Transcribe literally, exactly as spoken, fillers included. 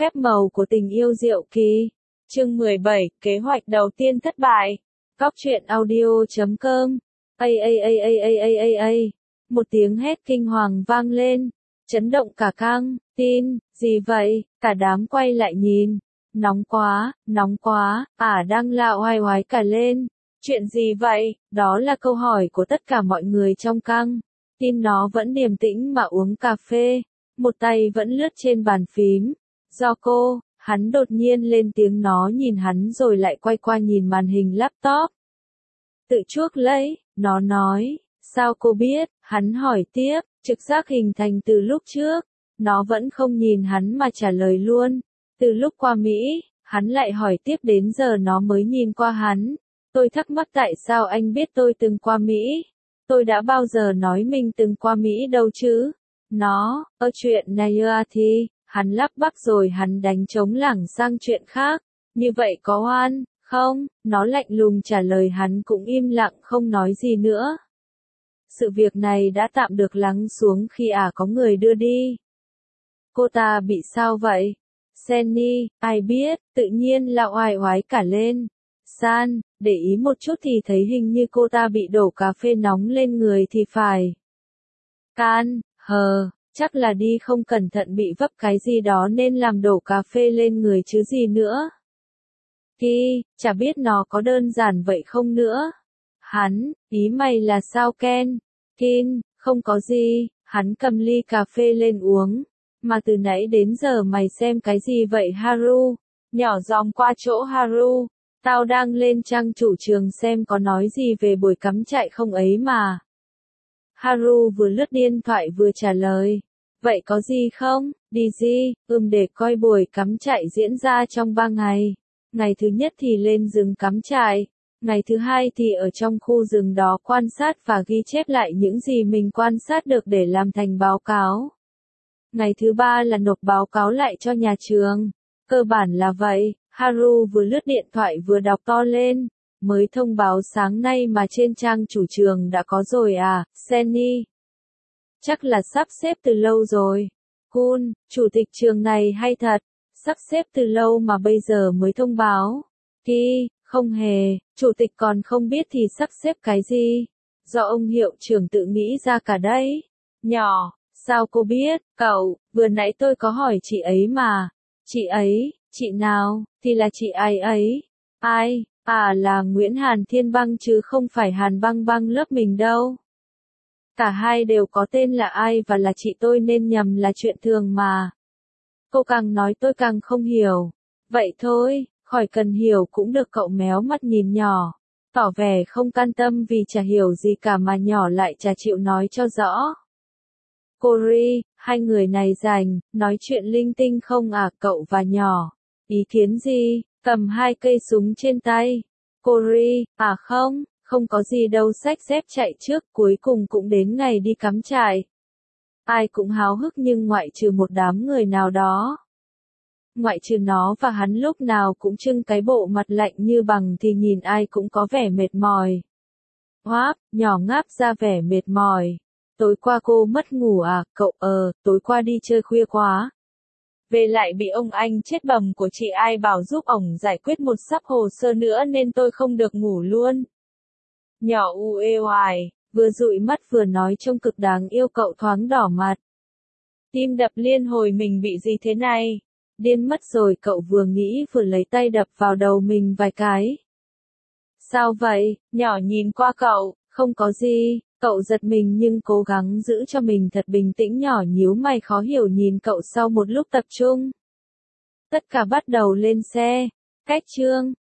phép màu của tình yêu diệu kỳ. Chương mười bảy, kế hoạch đầu tiên thất bại. Cóc truyện audio chấm com. A a a a a a a a. Một tiếng hét kinh hoàng vang lên, chấn động cả căng tin. Gì vậy? Cả đám quay lại nhìn. Nóng quá, nóng quá, ả đang la oai oái cả lên. Chuyện gì vậy? Đó là câu hỏi của tất cả mọi người trong căng tin. Nó vẫn điềm tĩnh mà uống cà phê, một tay vẫn lướt trên bàn phím. Do cô, hắn đột nhiên lên tiếng. Nó nhìn hắn rồi lại quay qua nhìn màn hình laptop. Tự chuốc lấy, nó nói. Sao cô biết? Hắn hỏi tiếp, trực giác hình thành từ lúc trước. Nó vẫn không nhìn hắn mà trả lời luôn. Từ lúc qua Mỹ, hắn lại hỏi tiếp đến giờ nó mới nhìn qua hắn. Tôi thắc mắc tại sao anh biết tôi từng qua Mỹ. Tôi đã bao giờ nói mình từng qua Mỹ đâu chứ? Nó, ơ chuyện này à thì, hắn lắp bắp rồi hắn đánh trống lảng sang chuyện khác. Như vậy có oan, không? Nó lạnh lùng trả lời. Hắn cũng im lặng không nói gì nữa. Sự việc này đã tạm được lắng xuống khi ả có người đưa đi. Cô ta bị sao vậy? Senny, ai biết, tự nhiên là oai oái cả lên. San, để ý một chút thì thấy hình như cô ta bị đổ cà phê nóng lên người thì phải. Can, hờ, chắc là đi không cẩn thận bị vấp cái gì đó nên làm đổ cà phê lên người chứ gì nữa. Ki, chả biết nó có đơn giản vậy không nữa. Hắn, ý mày là sao Ken? Kin, không có gì, hắn cầm ly cà phê lên uống. Mà từ nãy đến giờ mày xem cái gì vậy Haru? Nhỏ giọng qua chỗ Haru. Tao đang lên trang chủ trường xem có nói gì về buổi cắm trại không ấy mà. Haru vừa lướt điện thoại vừa trả lời. Vậy có gì không? Đi gì? Ừm để coi buổi cắm trại diễn ra trong ba ngày. Ngày thứ nhất thì lên rừng cắm trại. Ngày thứ hai thì ở trong khu rừng đó quan sát và ghi chép lại những gì mình quan sát được để làm thành báo cáo. Ngày thứ ba là nộp báo cáo lại cho nhà trường. Cơ bản là vậy. Haru vừa lướt điện thoại vừa đọc to lên. Mới thông báo sáng nay mà trên trang chủ trường đã có rồi à, Senny? Chắc là sắp xếp từ lâu rồi. Kun, chủ tịch trường này hay thật. Sắp xếp từ lâu mà bây giờ mới thông báo. Ki, không hề, chủ tịch còn không biết thì sắp xếp cái gì. Do ông hiệu trưởng tự nghĩ ra cả đấy. Nhỏ, sao cô biết? Cậu, vừa nãy tôi có hỏi chị ấy mà. Chị ấy, chị nào, thì là chị ai ấy. Ai, à là Nguyễn Hàn Thiên Băng chứ không phải Hàn Băng Băng lớp mình đâu. Cả hai đều có tên là ai và là chị tôi nên nhầm là chuyện thường mà. Cô càng nói tôi càng không hiểu. Vậy thôi, khỏi cần hiểu cũng được. Cậu méo mắt nhìn nhỏ. Tỏ vẻ không can tâm vì chả hiểu gì cả mà nhỏ lại chả chịu nói cho rõ. Cory, hai người này rảnh, nói chuyện linh tinh không à cậu và nhỏ? Ý kiến gì? Cầm hai cây súng trên tay. Cory, à không, không có gì đâu xách dép chạy trước cuối cùng cũng đến ngày đi cắm trại. Ai cũng háo hức nhưng ngoại trừ một đám người nào đó. Ngoại trừ nó và hắn lúc nào cũng trưng cái bộ mặt lạnh như bằng thì nhìn ai cũng có vẻ mệt mỏi. Hoáp, nhỏ ngáp ra vẻ mệt mỏi. Tối qua cô mất ngủ à, cậu ờ, tối qua đi chơi khuya quá. Về lại bị ông anh chết bầm của chị ai bảo giúp ổng giải quyết một sắp hồ sơ nữa nên tôi không được ngủ luôn. Nhỏ u ê oải, vừa dụi mắt vừa nói trông cực đáng yêu. Cậu thoáng đỏ mặt. Tim đập liên hồi mình bị gì thế này? Điên mất rồi cậu vừa nghĩ vừa lấy tay đập vào đầu mình vài cái. Sao vậy? Nhỏ nhìn qua cậu, không có gì. Cậu giật mình nhưng cố gắng giữ cho mình thật bình tĩnh. Nhỏ nhíu mày khó hiểu nhìn cậu sau một lúc tập trung. Tất cả bắt đầu lên xe. Cách chương.